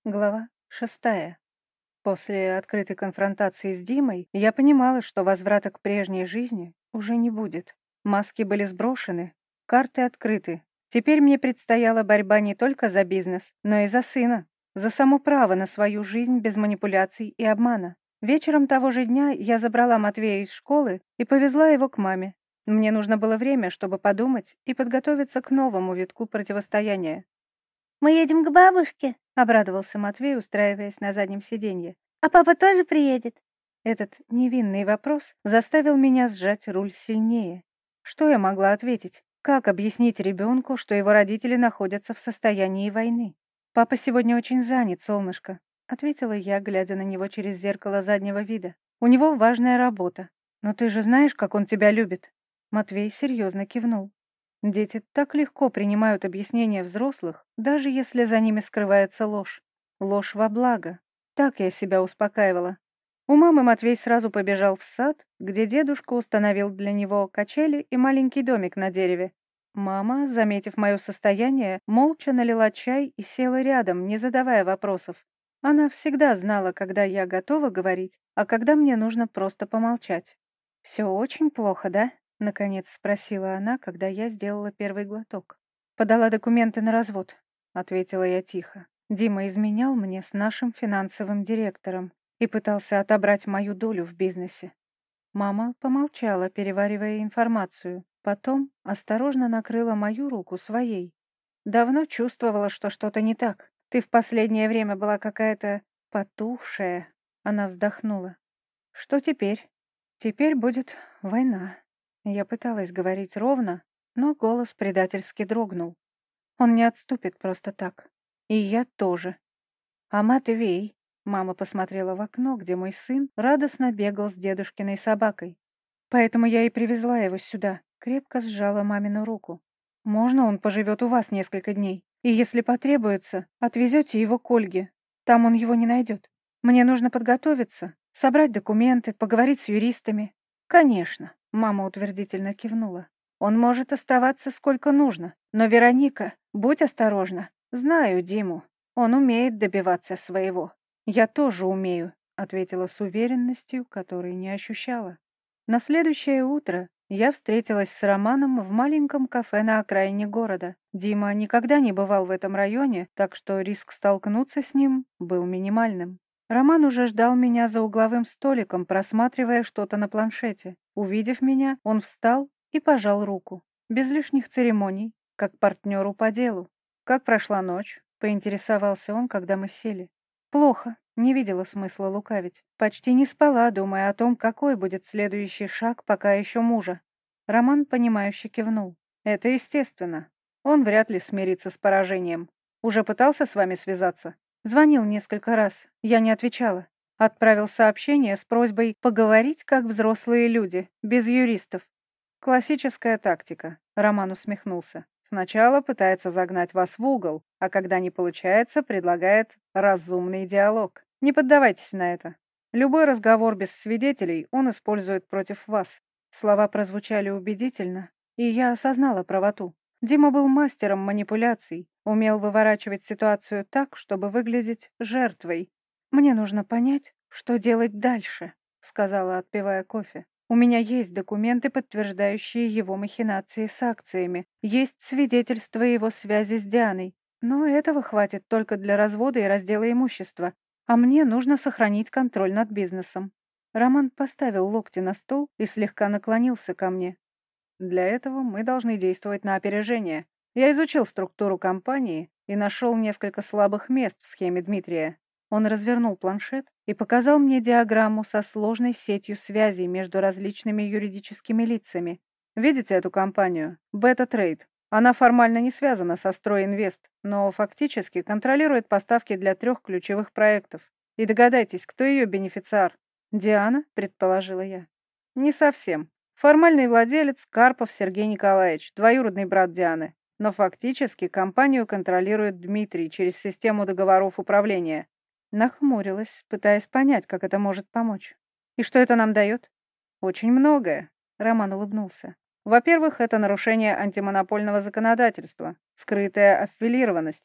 Глава 6. После открытой конфронтации с Димой я понимала, что возврата к прежней жизни уже не будет. Маски были сброшены, карты открыты. Теперь мне предстояла борьба не только за бизнес, но и за сына, за само право на свою жизнь без манипуляций и обмана. Вечером того же дня я забрала Матвея из школы и повезла его к маме. Мне нужно было время, чтобы подумать и подготовиться к новому витку противостояния. «Мы едем к бабушке», — обрадовался Матвей, устраиваясь на заднем сиденье. «а папа тоже приедет?» Этот невинный вопрос заставил меня сжать руль сильнее. Что я могла ответить? Как объяснить ребенку, что его родители находятся в состоянии войны? «Папа сегодня очень занят, солнышко», — ответила я, глядя на него через зеркало заднего вида. «У него важная работа. Но ты же знаешь, как он тебя любит». Матвей серьезно кивнул. Дети так легко принимают объяснения взрослых, даже если за ними скрывается ложь. Ложь во благо. Так я себя успокаивала. У мамы Матвей сразу побежал в сад, где дедушка установил для него качели и маленький домик на дереве. Мама, заметив мое состояние, молча налила чай и села рядом, не задавая вопросов. Она всегда знала, когда я готова говорить, а когда мне нужно просто помолчать. «Все очень плохо, да?» — наконец спросила она, когда я сделала первый глоток. «Подала документы на развод», — ответила я тихо. «Дима изменял мне с нашим финансовым директором и пытался отобрать мою долю в бизнесе». Мама помолчала, переваривая информацию. Потом осторожно накрыла мою руку своей. «Давно чувствовала, что что-то не так. Ты в последнее время была какая-то потухшая». Она вздохнула. «Что теперь?» «Теперь будет война». Я пыталась говорить ровно, но голос предательски дрогнул. Он не отступит просто так. И я тоже. «А Матвей?» Мама посмотрела в окно, где мой сын радостно бегал с дедушкиной собакой. «Поэтому я и привезла его сюда», — крепко сжала мамину руку. «Можно он поживет у вас несколько дней? И если потребуется, отвезете его к Ольге. Там он его не найдет. Мне нужно подготовиться, собрать документы, поговорить с юристами». «Конечно», — мама утвердительно кивнула. «Он может оставаться сколько нужно. Но, Вероника, будь осторожна. Знаю Диму. Он умеет добиваться своего». «Я тоже умею», — ответила с уверенностью, которой не ощущала. На следующее утро я встретилась с Романом в маленьком кафе на окраине города. Дима никогда не бывал в этом районе, так что риск столкнуться с ним был минимальным. Роман уже ждал меня за угловым столиком, просматривая что-то на планшете. Увидев меня, он встал и пожал руку. Без лишних церемоний, как партнеру по делу. «Как прошла ночь?» — поинтересовался он, когда мы сели. «Плохо», — не видела смысла лукавить. Почти не спала, думая о том, какой будет следующий шаг пока еще мужа. Роман, понимающе кивнул. «Это естественно. Он вряд ли смирится с поражением. Уже пытался с вами связаться?» Звонил несколько раз, я не отвечала. Отправил сообщение с просьбой поговорить как взрослые люди, без юристов. «Классическая тактика», — Роман усмехнулся. «Сначала пытается загнать вас в угол, а когда не получается, предлагает разумный диалог. Не поддавайтесь на это. Любой разговор без свидетелей он использует против вас». Слова прозвучали убедительно, и я осознала правоту. Дима был мастером манипуляций, умел выворачивать ситуацию так, чтобы выглядеть жертвой. «Мне нужно понять, что делать дальше», — сказала, отпивая кофе. «У меня есть документы, подтверждающие его махинации с акциями, есть свидетельство его связи с Дианой, но этого хватит только для развода и раздела имущества, а мне нужно сохранить контроль над бизнесом». Роман поставил локти на стол и слегка наклонился ко мне. «Для этого мы должны действовать на опережение. Я изучил структуру компании и нашел несколько слабых мест в схеме Дмитрия». Он развернул планшет и показал мне диаграмму со сложной сетью связей между различными юридическими лицами. Видите эту компанию? Beta Trade. Она формально не связана со Стройинвест, но фактически контролирует поставки для 3 ключевых проектов. И догадайтесь, кто ее бенефициар? Диана, предположила я. Не совсем. Формальный владелец Карпов Сергей Николаевич, двоюродный брат Дианы. Но фактически компанию контролирует Дмитрий через систему договоров управления. Нахмурилась, пытаясь понять, как это может помочь. «И что это нам дает?» «Очень многое», — Роман улыбнулся. «Во-первых, это нарушение антимонопольного законодательства, скрытая аффилированность.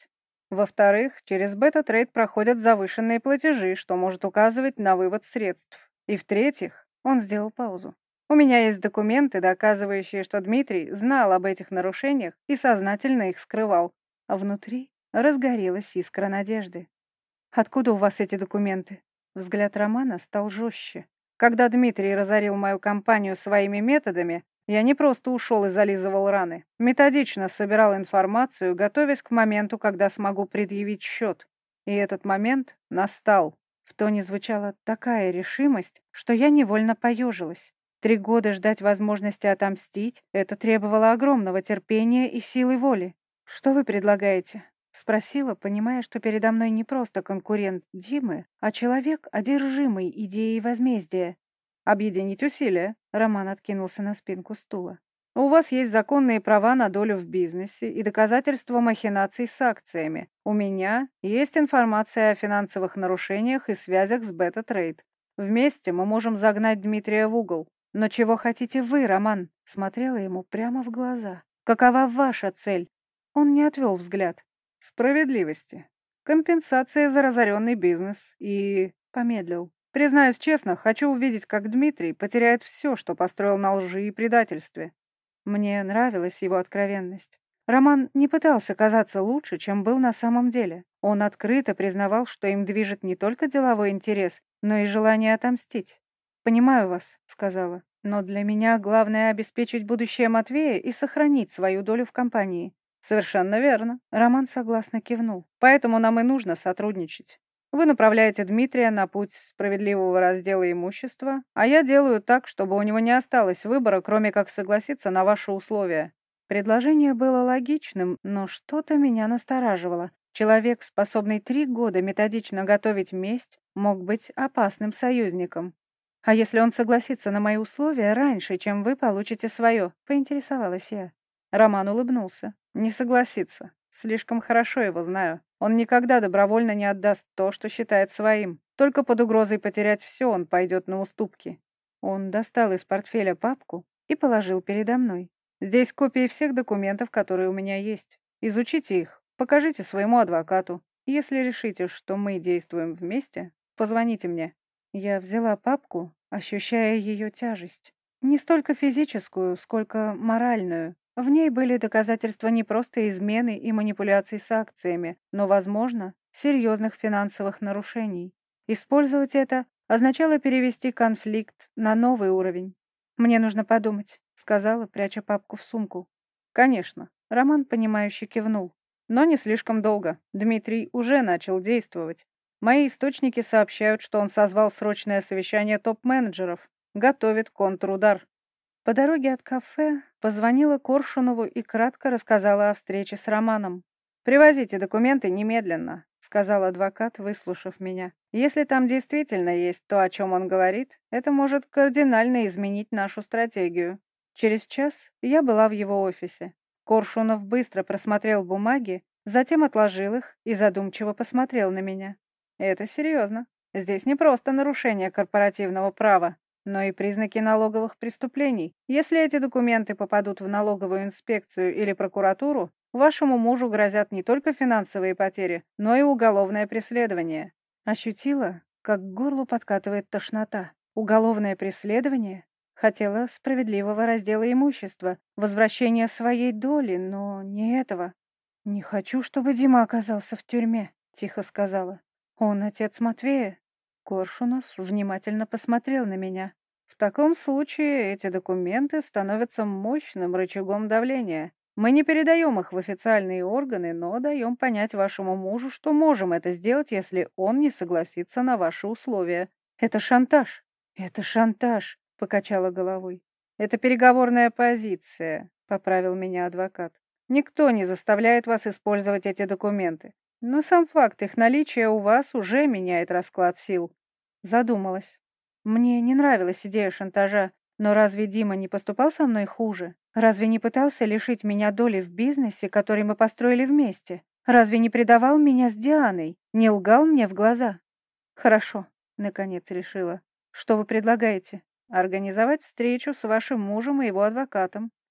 Во-вторых, через бета-трейд проходят завышенные платежи, что может указывать на вывод средств. И в-третьих, он сделал паузу. У меня есть документы, доказывающие, что Дмитрий знал об этих нарушениях и сознательно их скрывал. А внутри разгорелась искра надежды. «Откуда у вас эти документы?» Взгляд Романа стал жестче. «Когда Дмитрий разорил мою компанию своими методами, я не просто ушел и зализывал раны. Методично собирал информацию, готовясь к моменту, когда смогу предъявить счет. И этот момент настал». В тоне звучала такая решимость, что я невольно поежилась. 3 года ждать возможности отомстить — это требовало огромного терпения и силы воли. «Что вы предлагаете?» — спросила, понимая, что передо мной не просто конкурент Димы, а человек, одержимый идеей возмездия. «Объединить усилия», — Роман откинулся на спинку стула. «У вас есть законные права на долю в бизнесе и доказательства махинаций с акциями. У меня есть информация о финансовых нарушениях и связях с Бета-Трейд. Вместе мы можем загнать Дмитрия в угол. Но чего хотите вы, Роман?» — смотрела ему прямо в глаза. «Какова ваша цель?» Он не отвел взгляд. «Справедливости. Компенсация за разоренный бизнес и...» Помедлил. «Признаюсь честно, хочу увидеть, как Дмитрий потеряет все, что построил на лжи и предательстве». Мне нравилась его откровенность. Роман не пытался казаться лучше, чем был на самом деле. Он открыто признавал, что им движет не только деловой интерес, но и желание отомстить. «Понимаю вас», — сказала, «но для меня главное обеспечить будущее Матвея и сохранить свою долю в компании». «Совершенно верно», — Роман согласно кивнул. «Поэтому нам и нужно сотрудничать. Вы направляете Дмитрия на путь справедливого раздела имущества, а я делаю так, чтобы у него не осталось выбора, кроме как согласиться на ваши условия». Предложение было логичным, но что-то меня настораживало. Человек, способный 3 года методично готовить месть, мог быть опасным союзником. «А если он согласится на мои условия раньше, чем вы получите свое?» — поинтересовалась я. Роман улыбнулся. «Не согласится. Слишком хорошо его знаю. Он никогда добровольно не отдаст то, что считает своим. Только под угрозой потерять все он пойдет на уступки». Он достал из портфеля папку и положил передо мной. «Здесь копии всех документов, которые у меня есть. Изучите их, покажите своему адвокату. Если решите, что мы действуем вместе, позвоните мне». Я взяла папку, ощущая ее тяжесть. Не столько физическую, сколько моральную. В ней были доказательства не просто измены и манипуляций с акциями, но, возможно, серьезных финансовых нарушений. Использовать это означало перевести конфликт на новый уровень. «Мне нужно подумать», — сказала, пряча папку в сумку. «Конечно», — Роман, понимающе кивнул. «Но не слишком долго. Дмитрий уже начал действовать. Мои источники сообщают, что он созвал срочное совещание топ-менеджеров, готовит контрудар». По дороге от кафе позвонила Коршунову и кратко рассказала о встрече с Романом. «Привозите документы немедленно», — сказал адвокат, выслушав меня. «Если там действительно есть то, о чем он говорит, это может кардинально изменить нашу стратегию». Через час я была в его офисе. Коршунов быстро просмотрел бумаги, затем отложил их и задумчиво посмотрел на меня. «Это серьезно. Здесь не просто нарушение корпоративного права, но и признаки налоговых преступлений. Если эти документы попадут в налоговую инспекцию или прокуратуру, вашему мужу грозят не только финансовые потери, но и уголовное преследование». Ощутила, как к горлу подкатывает тошнота. Уголовное преследование? Хотела справедливого раздела имущества, возвращения своей доли, но не этого. «Не хочу, чтобы Дима оказался в тюрьме», — тихо сказала. «Он отец Матвея». Коршунов внимательно посмотрел на меня. «В таком случае эти документы становятся мощным рычагом давления. Мы не передаем их в официальные органы, но даем понять вашему мужу, что можем это сделать, если он не согласится на ваши условия. Это шантаж». «Это шантаж», — покачала головой. «Это переговорная позиция», — поправил меня адвокат. «Никто не заставляет вас использовать эти документы. Но сам факт их наличия у вас уже меняет расклад сил». Задумалась. Мне не нравилась идея шантажа, но разве Дима не поступал со мной хуже? Разве не пытался лишить меня доли в бизнесе, который мы построили вместе? Разве не предавал меня с Дианой? Не лгал мне в глаза? «Хорошо», — наконец решила. «Что вы предлагаете? Организовать встречу с вашим мужем и его адвокатом.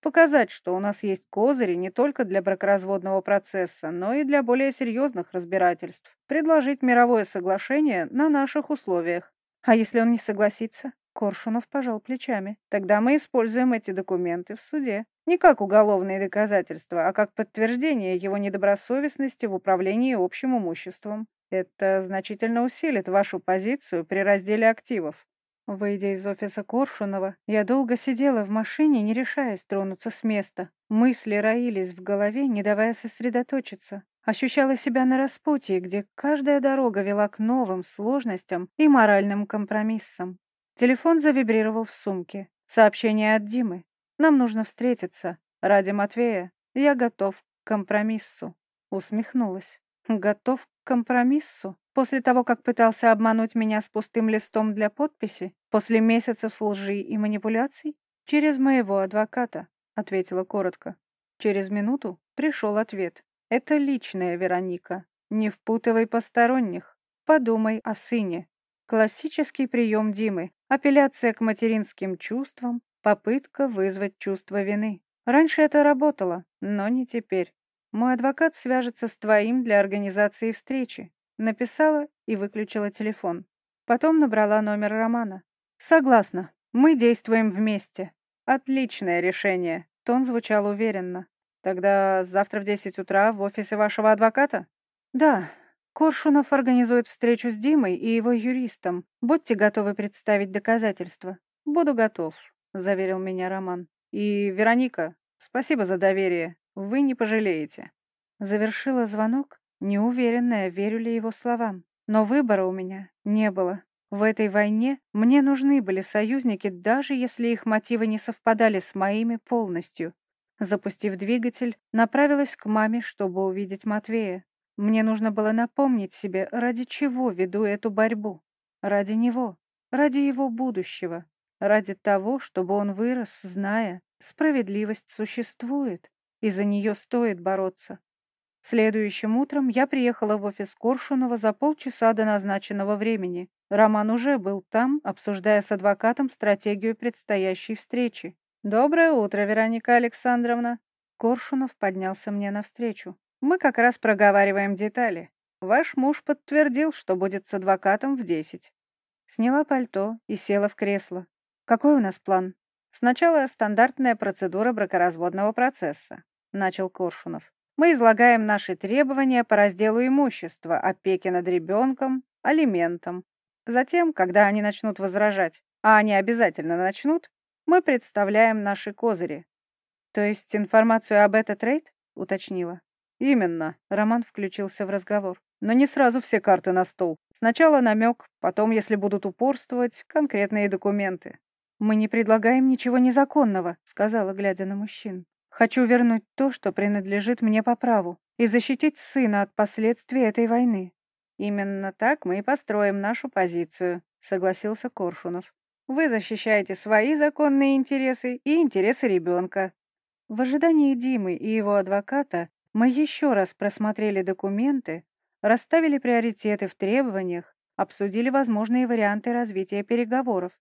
Показать, что у нас есть козыри не только для бракоразводного процесса, но и для более серьезных разбирательств. Предложить мировое соглашение на наших условиях. А если он не согласится? Коршунов пожал плечами. Тогда мы используем эти документы в суде. Не как уголовные доказательства, а как подтверждение его недобросовестности в управлении общим имуществом. Это значительно усилит вашу позицию при разделе активов. Выйдя из офиса Коршунова, я долго сидела в машине, не решаясь тронуться с места. Мысли роились в голове, не давая сосредоточиться. Ощущала себя на распутье, где каждая дорога вела к новым сложностям и моральным компромиссам. Телефон завибрировал в сумке. Сообщение от Димы. «Нам нужно встретиться. Ради Матвея. Я готов к компромиссу». Усмехнулась. «Готов к компромиссу? После того, как пытался обмануть меня с пустым листом для подписи? После месяцев лжи и манипуляций? Через моего адвоката», — ответила коротко. Через минуту пришел ответ. «Это личная, Вероника. Не впутывай посторонних. Подумай о сыне». Классический прием Димы. Апелляция к материнским чувствам, попытка вызвать чувство вины. Раньше это работало, но не теперь. Мой адвокат свяжется с твоим для организации встречи. Написала и выключила телефон. Потом набрала номер Романа. Согласна, мы действуем вместе. Отличное решение. Тон звучал уверенно. Тогда завтра в 10 утра в офисе вашего адвоката? Да. Коршунов организует встречу с Димой и его юристом. Будьте готовы представить доказательства. Буду готов, заверил меня Роман. И, Вероника, спасибо за доверие. Вы не пожалеете. Завершила звонок, неуверенная, верю ли его словам. Но выбора у меня не было. В этой войне мне нужны были союзники, даже если их мотивы не совпадали с моими полностью. Запустив двигатель, направилась к маме, чтобы увидеть Матвея. Мне нужно было напомнить себе, ради чего веду эту борьбу. Ради него, ради его будущего, ради того, чтобы он вырос, зная, справедливость существует, и за нее стоит бороться. Следующим утром я приехала в офис Коршунова за полчаса до назначенного времени. Роман уже был там, обсуждая с адвокатом стратегию предстоящей встречи. «Доброе утро, Вероника Александровна!» Коршунов поднялся мне навстречу. «Мы как раз проговариваем детали. Ваш муж подтвердил, что будет с адвокатом в 10. Сняла пальто и села в кресло. «Какой у нас план?» «Сначала стандартная процедура бракоразводного процесса», — начал Коршунов. «Мы излагаем наши требования по разделу имущества, опеке над ребенком, алиментам. Затем, когда они начнут возражать, а они обязательно начнут, мы представляем наши козыри». «То есть информацию об этот рейд?» — уточнила. «Именно», — Роман включился в разговор. «Но не сразу все карты на стол. Сначала намек, потом, если будут упорствовать, конкретные документы». «Мы не предлагаем ничего незаконного», — сказала, глядя на мужчин. «Хочу вернуть то, что принадлежит мне по праву, и защитить сына от последствий этой войны». «Именно так мы и построим нашу позицию», — согласился Коршунов. «Вы защищаете свои законные интересы и интересы ребенка». В ожидании Димы и его адвоката мы еще раз просмотрели документы, расставили приоритеты в требованиях, обсудили возможные варианты развития переговоров.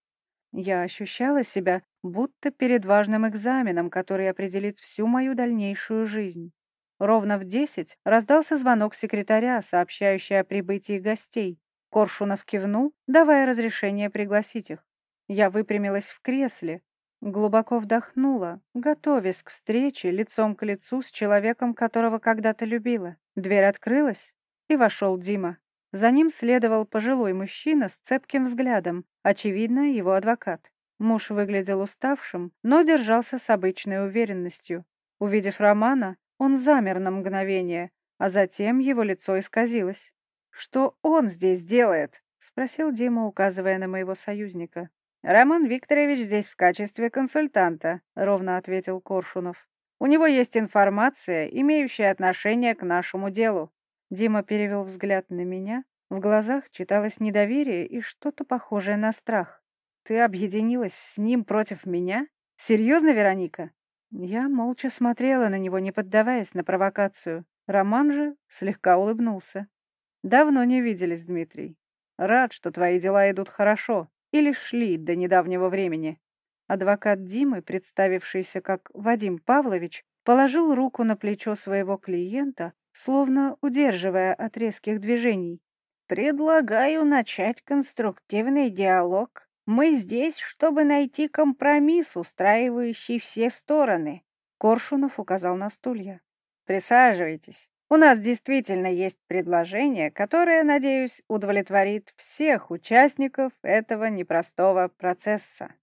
Я ощущала себя будто перед важным экзаменом, который определит всю мою дальнейшую жизнь. Ровно в 10 раздался звонок секретаря, сообщающий о прибытии гостей. Коршунов кивнул, давая разрешение пригласить их. Я выпрямилась в кресле, глубоко вдохнула, готовясь к встрече лицом к лицу с человеком, которого когда-то любила. Дверь открылась, и вошел Дима. За ним следовал пожилой мужчина с цепким взглядом, очевидно, его адвокат. Муж выглядел уставшим, но держался с обычной уверенностью. Увидев Романа, он замер на мгновение, а затем его лицо исказилось. «Что он здесь делает?» — спросил Дима, указывая на моего союзника. «Роман Викторович здесь в качестве консультанта», — ровно ответил Коршунов. «У него есть информация, имеющая отношение к нашему делу». Дима перевел взгляд на меня. В глазах читалось недоверие и что-то похожее на страх. «Ты объединилась с ним против меня? Серьезно, Вероника?» Я молча смотрела на него, не поддаваясь на провокацию. Роман же слегка улыбнулся. «Давно не виделись, Дмитрий. Рад, что твои дела идут хорошо или шли до недавнего времени. Адвокат Димы, представившийся как Вадим Павлович, положил руку на плечо своего клиента, словно удерживая от резких движений. «Предлагаю начать конструктивный диалог. Мы здесь, чтобы найти компромисс, устраивающий все стороны». Коршунов указал на стулья. «Присаживайтесь. У нас действительно есть предложение, которое, надеюсь, удовлетворит всех участников этого непростого процесса».